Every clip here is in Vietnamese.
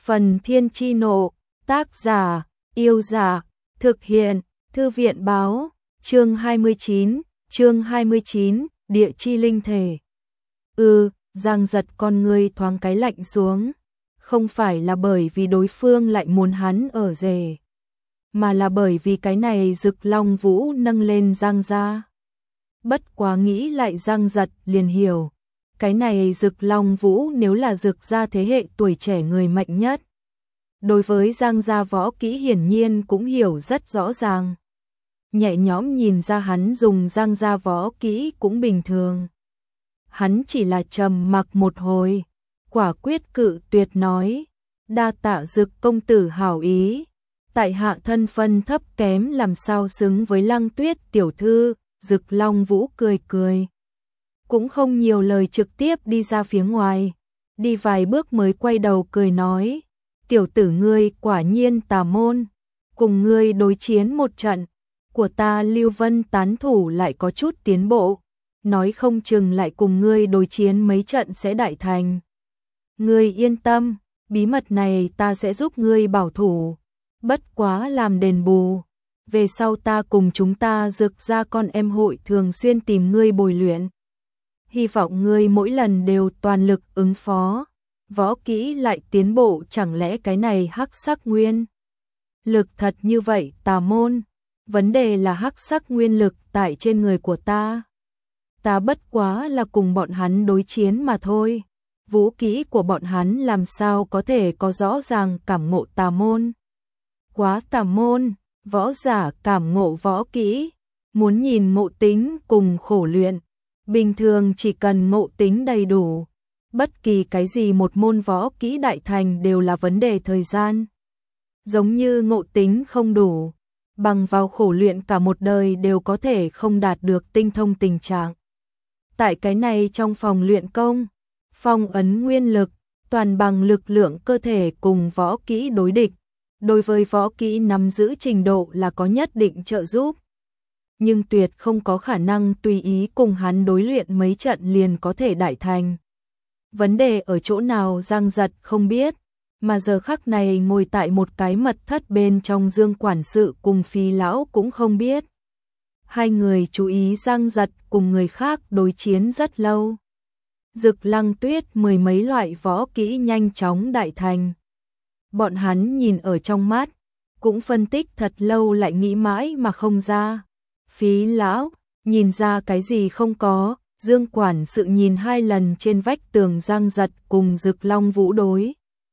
Phần Thiên Chi Nộ, tác giả, Yêu Giả, thực hiện, Thư viện Báo, chương 29, Địa Chi Linh Thể. Giang Giật con ngươi thoáng cái lạnh xuống, không phải là bởi vì đối phương lại muốn hắn ở rể, mà là bởi vì cái này Dực Long Vũ nâng lên Giang gia. Bất quá nghĩ lại Giang Giật liền hiểu, cái này Dực Long Vũ nếu là Dực gia thế hệ tuổi trẻ người mạnh nhất. Đối với Giang gia võ kỹ hiển nhiên cũng hiểu rất rõ ràng. Nhẹ nhõm nhìn ra hắn dùng Giang gia võ kỹ cũng bình thường. Hắn chỉ là trầm mặc một hồi, quả quyết cự tuyệt nói, đa tạ Dực công tử hảo ý, tại hạ thân phân thấp kém làm sao xứng với Lăng Tuyết tiểu thư. Dực Long Vũ cười cười, cũng không nhiều lời trực tiếp đi ra phía ngoài, đi vài bước mới quay đầu cười nói, tiểu tử ngươi quả nhiên tà môn, cùng ngươi đối chiến một trận, của ta Lưu Vân tán thủ lại có chút tiến bộ, nói không chừng lại cùng ngươi đối chiến mấy trận sẽ đại thành. Ngươi yên tâm, bí mật này ta sẽ giúp ngươi bảo thủ, bất quá làm đền bù. Về sau ta cùng chúng ta Dực gia con em hội thường xuyên tìm ngươi bồi luyện. Hy vọng ngươi mỗi lần đều toàn lực ứng phó, võ kỹ lại tiến bộ, chẳng lẽ cái này hắc sắc nguyên lực thật như vậy tà môn? Vấn đề là hắc sắc nguyên lực tại trên người của ta. Ta bất quá là cùng bọn hắn đối chiến mà thôi. Vũ kỹ của bọn hắn làm sao có thể có rõ ràng cảm ngộ tà môn? Quá tà môn. Võ giả cảm ngộ võ kỹ, muốn nhìn ngộ tính cùng khổ luyện, bình thường chỉ cần ngộ tính đầy đủ, bất kỳ cái gì một môn võ kỹ đại thành đều là vấn đề thời gian. Giống như ngộ tính không đủ, bằng vào khổ luyện cả một đời đều có thể không đạt được tinh thông tình trạng. Tại cái này trong phòng luyện công, phong ấn nguyên lực, toàn bằng lực lượng cơ thể cùng võ kỹ đối địch. Đối với võ kỹ nắm giữ trình độ là có nhất định trợ giúp, nhưng tuyệt không có khả năng tùy ý cùng hắn đối luyện mấy trận liền có thể đại thành. Vấn đề ở chỗ nào Giang Giật không biết, mà giờ khắc này ngồi tại một cái mật thất bên trong Dương quản sự cùng Phí lão cũng không biết. Hai người chú ý Giang Giật cùng người khác đối chiến rất lâu. Dực Lăng Tuyết mười mấy loại võ kỹ nhanh chóng đại thành. Bọn hắn nhìn ở trong mắt, cũng phân tích thật lâu lại nghĩ mãi mà không ra. Phí lão, nhìn ra cái gì không có, Dương quản sự nhìn hai lần trên vách tường Giang Giật cùng Dực Long Vũ đối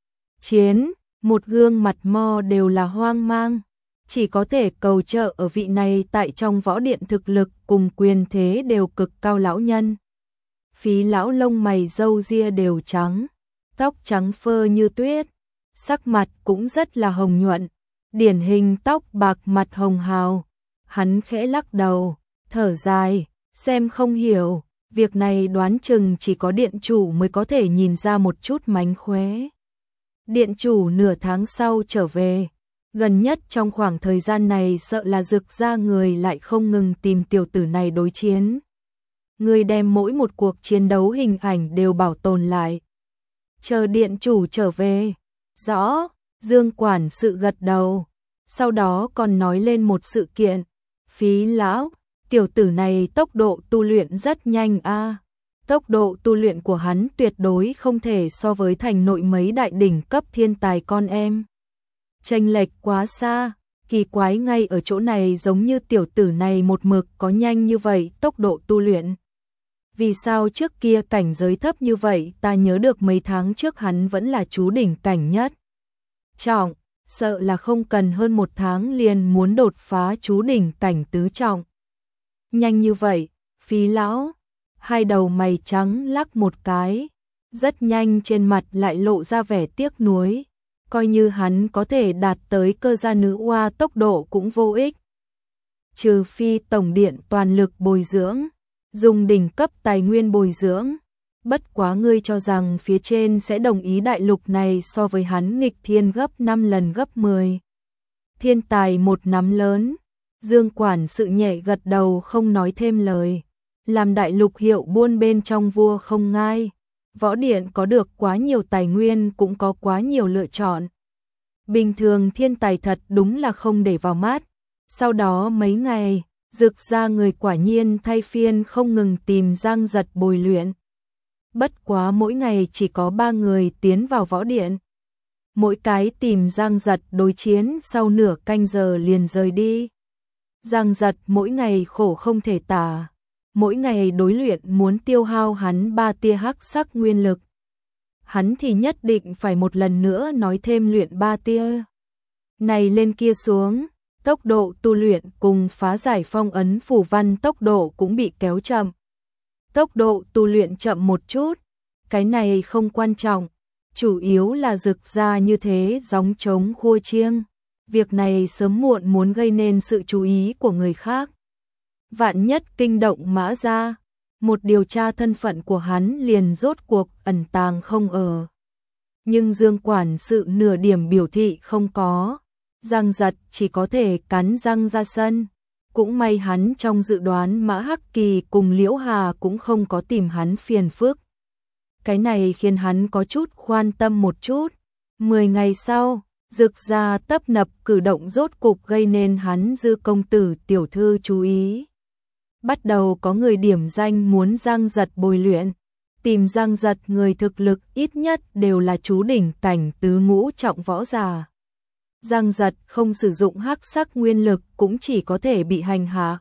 chiến, một gương mặt mo đều là hoang mang, chỉ có thể cầu trợ ở vị này tại trong võ điện thực lực cùng quyền thế đều cực cao lão nhân. Phí lão lông mày râu ria đều trắng, tóc trắng phơ như tuyết. Sắc mặt cũng rất là hồng nhuận, điển hình tóc bạc mặt hồng hào. Hắn khẽ lắc đầu, thở dài, xem không hiểu, việc này đoán chừng chỉ có điện chủ mới có thể nhìn ra một chút mánh khóe. Điện chủ nửa tháng sau trở về, gần nhất trong khoảng thời gian này sợ là Dực gia người lại không ngừng tìm tiểu tử này đối chiến. Người đem mỗi một cuộc chiến đấu hình ảnh đều bảo tồn lại. Chờ điện chủ trở về. Rõ, Dương quản sự gật đầu, sau đó còn nói lên một sự kiện. Phí lão, tiểu tử này tốc độ tu luyện rất nhanh a. Tốc độ tu luyện của hắn tuyệt đối không thể so với thành nội mấy đại đỉnh cấp thiên tài con em. Chênh lệch quá xa, kỳ quái ngay ở chỗ này giống như tiểu tử này một mực có nhanh như vậy tốc độ tu luyện. Vì sao trước kia cảnh giới thấp như vậy, ta nhớ được mấy tháng trước hắn vẫn là chú đỉnh cảnh nhất trọng, sợ là không cần hơn một tháng liền muốn đột phá chú đỉnh cảnh tứ trọng. Nhanh như vậy, Phí lão, hai đầu mày trắng lắc một cái, rất nhanh trên mặt lại lộ ra vẻ tiếc nuối, coi như hắn có thể đạt tới cơ gia nữ oa tốc độ cũng vô ích. Trừ phi tổng điện toàn lực bồi dưỡng, dùng đỉnh cấp tài nguyên bồi dưỡng, bất quá ngươi cho rằng phía trên sẽ đồng ý đại lục này so với hắn nghịch thiên gấp 5 lần gấp 10. Thiên tài một nắm lớn, Dương quản sự nhẹ gật đầu không nói thêm lời, làm đại lục hiệu buôn bên trong vua không ngai, Võ điện có được quá nhiều tài nguyên cũng có quá nhiều lựa chọn. Bình thường thiên tài thật đúng là không để vào mắt. Sau đó mấy ngày, Dực gia người quả nhiên thay phiên không ngừng tìm Giang Giật bồi luyện. Bất quá mỗi ngày chỉ có 3 người tiến vào võ điện. Mỗi cái tìm Giang Giật đối chiến sau nửa canh giờ liền rời đi. Giang Giật mỗi ngày khổ không thể tả. Mỗi ngày đối luyện muốn tiêu hao hắn 3 tia hắc sắc nguyên lực. Hắn thì nhất định phải một lần nữa nói thêm luyện 3 tia. Này lên kia xuống, tốc độ tu luyện cùng phá giải phong ấn phù văn tốc độ cũng bị kéo chậm. Tốc độ tu luyện chậm một chút, cái này không quan trọng, chủ yếu là Dực gia như thế gióng trống khua chiêng. Việc này sớm muộn muốn gây nên sự chú ý của người khác. Vạn nhất kinh động Mã gia, một điều tra thân phận của hắn liền rốt cuộc ẩn tàng không ở. Nhưng Dương quản sự nửa điểm biểu thị không có. Giang Giật chỉ có thể cắn răng ra sân. Cũng may hắn trong dự đoán Mã Hắc Kỳ cùng Liễu Hà cũng không có tìm hắn phiền phức. Cái này khiến hắn có chút khoan tâm một chút. 10 ngày sau, Dực gia tấp nập cử động rốt cục gây nên hắn Dư công tử tiểu thư chú ý. Bắt đầu có người điểm danh muốn Giang Giật bồi luyện. Tìm Giang Giật người thực lực ít nhất đều là chú đỉnh cảnh tứ ngũ trọng võ giả. Giang Giật không sử dụng hắc sắc nguyên lực cũng chỉ có thể bị hành hạ.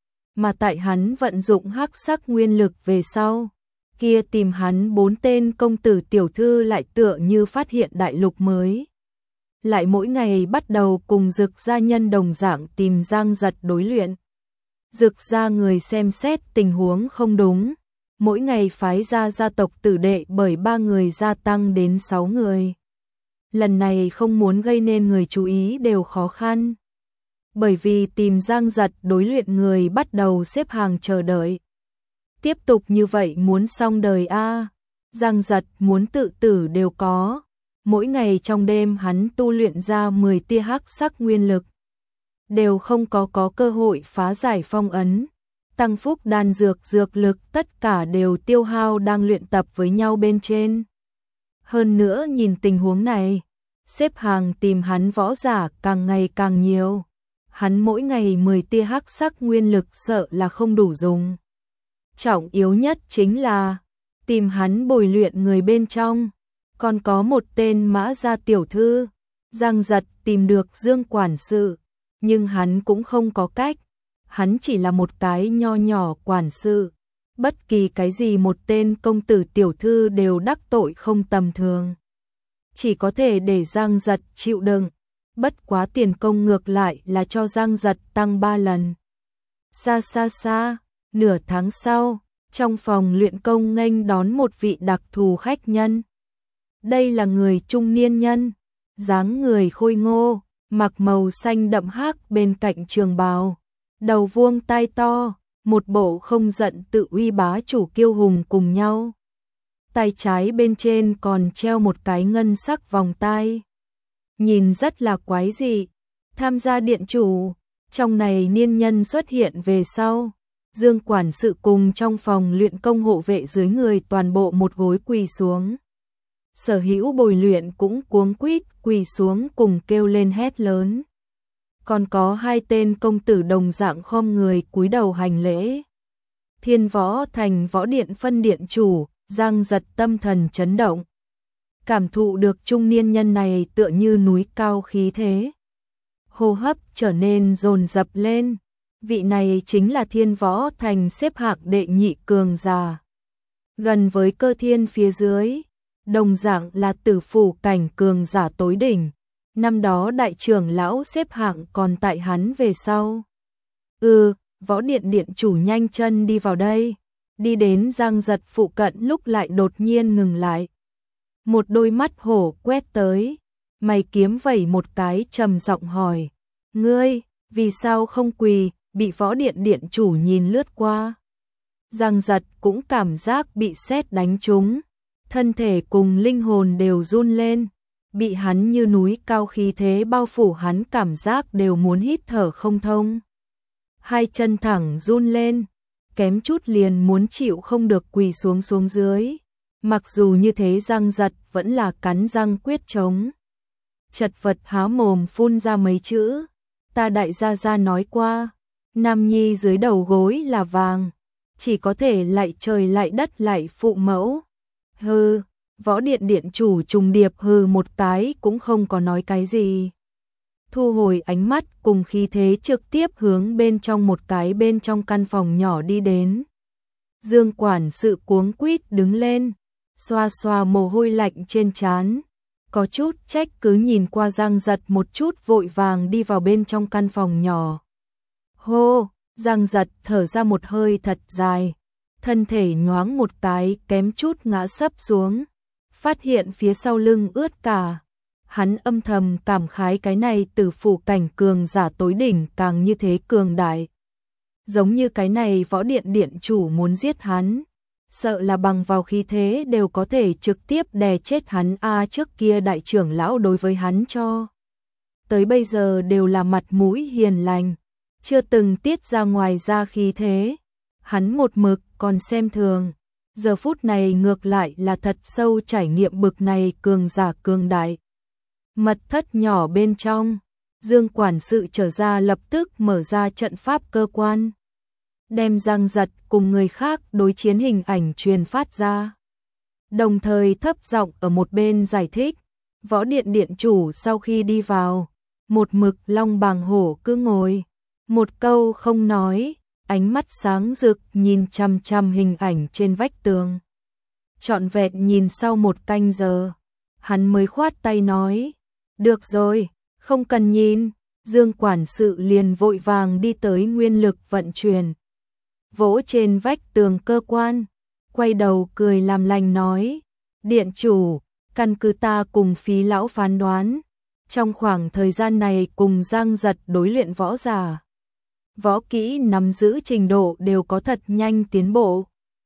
Mà tại hắn vận dụng hắc sắc nguyên lực về sau, kia tìm hắn 4 tên công tử tiểu thư lại tựa như phát hiện đại lục mới. Lại mỗi ngày bắt đầu cùng Dực gia nhân đồng dạng tìm Giang Giật đối luyện. Dực gia người xem xét tình huống không đúng, mỗi ngày phái ra gia tộc tử đệ bởi 3 người gia tăng đến 6 người. Lần này không muốn gây nên người chú ý đều khó khăn. Bởi vì tìm Giang Giật đối luyện người bắt đầu xếp hàng chờ đợi. Tiếp tục như vậy muốn xong đời a. Giang Giật muốn tự tử đều có. Mỗi ngày trong đêm hắn tu luyện ra 10 tia hắc sắc nguyên lực. Đều không có cơ hội phá giải phong ấn. Tăng phúc đan dược lực tất cả đều tiêu hao đang luyện tập với nhau bên trên. Hơn nữa nhìn tình huống này, xếp hàng tìm hắn võ giả càng ngày càng nhiều. Hắn mỗi ngày 10 tia hắc sắc nguyên lực sợ là không đủ dùng. Trọng yếu nhất chính là tìm hắn bồi luyện người bên trong. Còn có một tên Mã gia tiểu thư. Giang Giật tìm được Dương quản sự, nhưng hắn cũng không có cách. Hắn chỉ là một cái nho nhỏ quản sự. Bất kỳ cái gì một tên công tử tiểu thư đều đắc tội không tầm thường. Chỉ có thể để Giang Giật chịu đựng. Bất quá tiền công ngược lại là cho Giang Giật tăng 3 lần. Xa, nửa tháng sau, trong phòng luyện công nghênh đón một vị đặc thù khách nhân. Đây là người trung niên nhân, dáng người khôi ngô, mặc màu xanh đậm hắc bên cạnh trường bào, đầu vuông tai to, một bộ không giận tự uy bá chủ kiêu hùng cùng nhau. Tay trái bên trên còn treo một cái ngân sắc vòng tai. Nhìn rất là quái dị. Tham gia điện chủ, trong này niên nhân xuất hiện về sau. Dương quản sự cùng trong phòng luyện công hộ vệ dưới người toàn bộ một gối quỳ xuống. Sở hữu bồi luyện cũng cuống quýt quỳ xuống cùng kêu lên hét lớn. Còn có 2 tên công tử đồng dạng khom người cúi đầu hành lễ. Thiên Võ Thành võ điện phân điện chủ, Giang Giật tâm thần chấn động. Cảm thụ được trung niên nhân này tựa như núi cao khí thế. Hô hấp trở nên dồn dập lên. Vị này chính là Thiên Võ Thành xếp hạng đệ nhị cường giả. Gần với Cơ Thiên phía dưới, đồng dạng là tử phủ cảnh cường giả tối đỉnh. Năm đó đại trưởng lão xếp hạng còn tại hắn về sau. Võ điện điện chủ nhanh chân đi vào đây. Đi đến Giang Giật phụ cận lúc lại đột nhiên ngừng lại. Một đôi mắt hổ quét tới. Mày kiếm vẩy một cái trầm giọng hỏi. Ngươi, vì sao không quỳ? Bị võ điện điện chủ nhìn lướt qua. Giang Giật cũng cảm giác bị sét đánh trúng. Thân thể cùng linh hồn đều run lên. Bị hắn như núi cao khí thế bao phủ hắn cảm giác đều muốn hít thở không thông. Hai chân thẳng run lên. Kém chút liền muốn chịu không được quỳ xuống dưới. Mặc dù như thế Giang Giật vẫn là cắn răng quyết chống. Chật vật há mồm phun ra mấy chữ. Ta đại gia gia nói qua, nam nhi dưới đầu gối là vàng, chỉ có thể lạy trời lạy đất lạy phụ mẫu. Hừ, Võ Điện điện chủ trùng điệp hừ một cái cũng không có nói cái gì. Thu hồi ánh mắt cùng khí thế trực tiếp hướng bên trong một cái bên trong căn phòng nhỏ đi đến. Dương quản sự cuống quýt đứng lên, xoa xoa mồ hôi lạnh trên trán, có chút trách cứ nhìn qua Giang Giật một chút vội vàng đi vào bên trong căn phòng nhỏ. Hô, Giang Giật thở ra một hơi thật dài, thân thể nhoáng một cái kém chút ngã sấp xuống, phát hiện phía sau lưng ướt cả. Hắn âm thầm cảm khái cái này tử phủ cảnh cường giả tối đỉnh càng như thế cường đại. Giống như cái này Võ Điện điện chủ muốn giết hắn, sợ là bằng vào khí thế đều có thể trực tiếp đè chết hắn. Trước kia đại trưởng lão đối với hắn cho tới bây giờ đều là mặt mũi hiền lành, chưa từng tiết ra ngoài ra khí thế. Hắn một mực còn xem thường, giờ phút này ngược lại là thật sâu trải nghiệm bực này cường giả cường đại. Mật thất nhỏ bên trong, Dương quản sự trở ra lập tức mở ra trận pháp cơ quan, đem Giang Giật cùng người khác đối chiến hình ảnh truyền phát ra. Đồng thời thấp giọng ở một bên giải thích, Võ Điện điện chủ sau khi đi vào, một mực long bàng hổ cứ ngồi, một câu không nói, ánh mắt sáng rực nhìn chằm chằm hình ảnh trên vách tường. Trọn vẹn nhìn sau một canh giờ, hắn mới khoát tay nói, được rồi, không cần nhìn. Dương quản sự liền vội vàng đi tới nguyên lực vận chuyển, vỗ trên vách tường cơ quan, quay đầu cười làm lành nói, điện chủ, căn cứ ta cùng Phí lão phán đoán, trong khoảng thời gian này cùng Giang Giật đối luyện võ giả, võ kỹ nắm giữ trình độ đều có thật nhanh tiến bộ.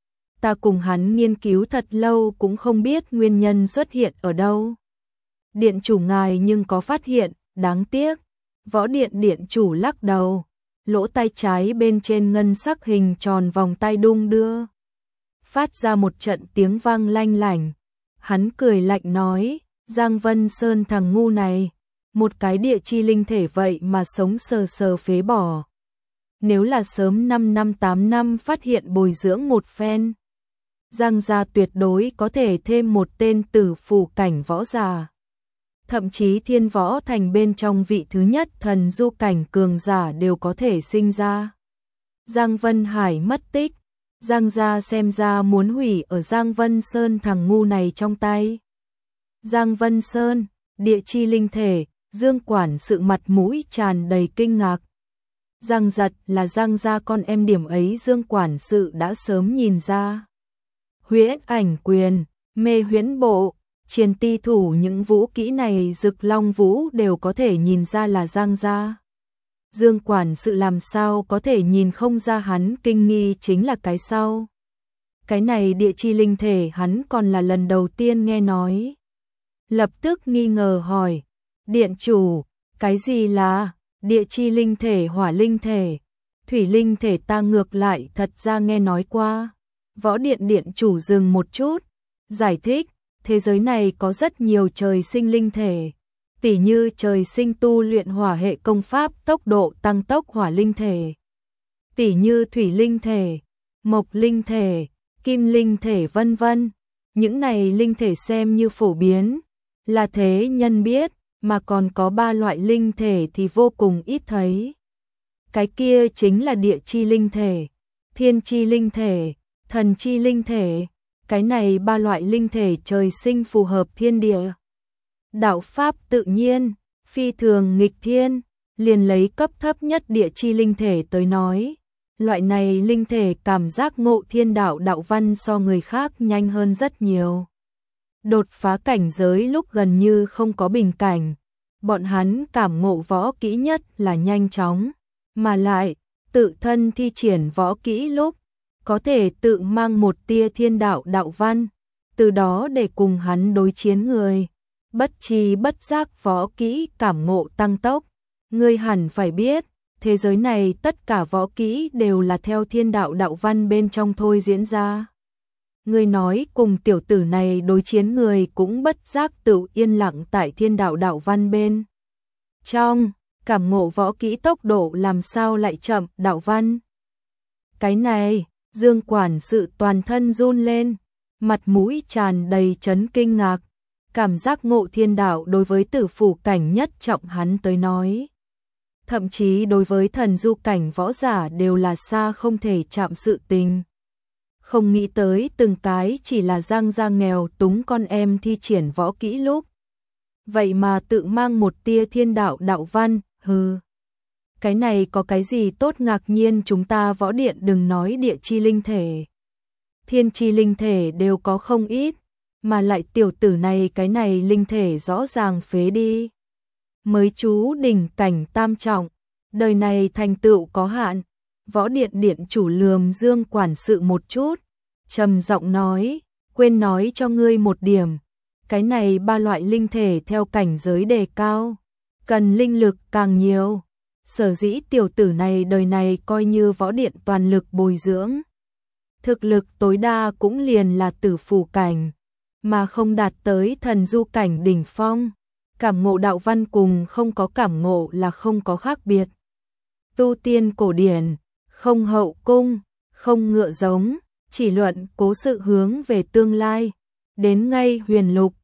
Ta cùng hắn nghiên cứu thật lâu cũng không biết nguyên nhân xuất hiện ở đâu. Điện chủ ngài nhưng có phát hiện, đáng tiếc. Võ Điện điện chủ lắc đầu, lỗ tai trái bên trên ngân sắc hình tròn vòng tay đung đưa, phát ra một trận tiếng vang lanh lảnh. Hắn cười lạnh nói, Giang Vân Sơn thằng ngu này, một cái địa chi linh thể vậy mà sống sờ sờ phế bỏ. Nếu là sớm 5 năm 8 năm phát hiện bồi dưỡng một phen, Giang gia tuyệt đối có thể thêm một tên tử phủ cảnh võ giả. Thậm chí Thiên Võ Thành bên trong vị thứ nhất thần du cảnh cường giả đều có thể sinh ra. Giang Vân Hải mất tích, Giang gia xem ra muốn hủy ở Giang Vân Sơn thằng ngu này trong tay. Giang Vân Sơn, địa chi linh thể, Dương quản sự mặt mũi tràn đầy kinh ngạc. Giang Giật là Giang gia con em, điểm ấy Dương quản sự đã sớm nhìn ra. Huyễn ảnh quyền, mê huyễn bộ, Triền ti thủ, những vũ kỹ này Dực Long Vũ đều có thể nhìn ra là Giang gia. Dương quản sự làm sao có thể nhìn không ra, hắn kinh nghi chính là cái sau. Cái này địa chi linh thể hắn còn là lần đầu tiên nghe nói. Lập tức nghi ngờ hỏi, điện chủ, cái gì là địa chi linh thể, hỏa linh thể, thủy linh thể? Ta ngược lại thật ra nghe nói qua. Võ Điện điện chủ dừng một chút, giải thích, thế giới này có rất nhiều trời sinh linh thể, tỉ như trời sinh tu luyện hỏa hệ công pháp tốc độ tăng tốc hỏa linh thể, tỉ như thủy linh thể, mộc linh thể, kim linh thể vân vân. Những này linh thể xem như phổ biến, là thế nhân biết, mà còn có 3 loại linh thể thì vô cùng ít thấy. Cái kia chính là địa chi linh thể, thiên chi linh thể, thần chi linh thể. Cái này 3 loại linh thể trời sinh phù hợp thiên địa đạo pháp tự nhiên, phi thường nghịch thiên. Liền lấy cấp thấp nhất địa chi linh thể tới nói, loại này linh thể cảm giác ngộ thiên đạo đạo văn so người khác nhanh hơn rất nhiều. Đột phá cảnh giới lúc gần như không có bình cảnh, bọn hắn cảm ngộ võ kỹ nhất là nhanh chóng, mà lại tự thân thi triển võ kỹ lúc có thể tự mang một tia thiên đạo đạo văn, từ đó để cùng hắn đối chiến người. Bất tri bất giác võ kỹ cảm ngộ tăng tốc. Ngươi hẳn phải biết, thế giới này tất cả võ kỹ đều là theo thiên đạo đạo văn bên trong thôi diễn ra. Người nói cùng tiểu tử này đối chiến, người cũng bất giác tự yên lặng tại thiên đạo đạo văn bên trong, cảm ngộ võ kỹ tốc độ làm sao lại chậm đạo văn. Cái này, Dương quản sự toàn thân run lên, mặt mũi tràn đầy chấn kinh ngạc, cảm giác ngộ thiên đạo đối với tử phủ cảnh nhất trọng hắn tới nói. Thậm chí đối với thần du cảnh võ giả đều là xa không thể chạm sự tình. Không nghĩ tới từng cái chỉ là giang nghèo túng con em thi triển võ kỹ lúc. Vậy mà tự mang một tia thiên đạo đạo văn, hừ. Cái này có cái gì tốt ngạc nhiên, chúng ta võ điện đừng nói địa chi linh thể. Thiên chi linh thể đều có không ít, mà lại tiểu tử này cái này linh thể rõ ràng phế đi. Mới chú đỉnh cảnh tam trọng, đời này thành tựu có hạn. Võ điện điện chủ lườm Dương quản sự một chút, trầm giọng nói, quên nói cho ngươi một điểm, cái này ba loại linh thể theo cảnh giới đề cao, cần linh lực càng nhiều. Sở dĩ tiểu tử này đời này coi như võ điện toàn lực bồi dưỡng. Thực lực tối đa cũng liền là tử phù cảnh, mà không đạt tới thần du cảnh đỉnh phong. Cảm ngộ đạo văn cùng không có cảm ngộ là không có khác biệt. Tu tiên cổ điển, không hậu cung, không ngựa giống, chỉ luận cố sự hướng về tương lai. Đến ngay huyền lục,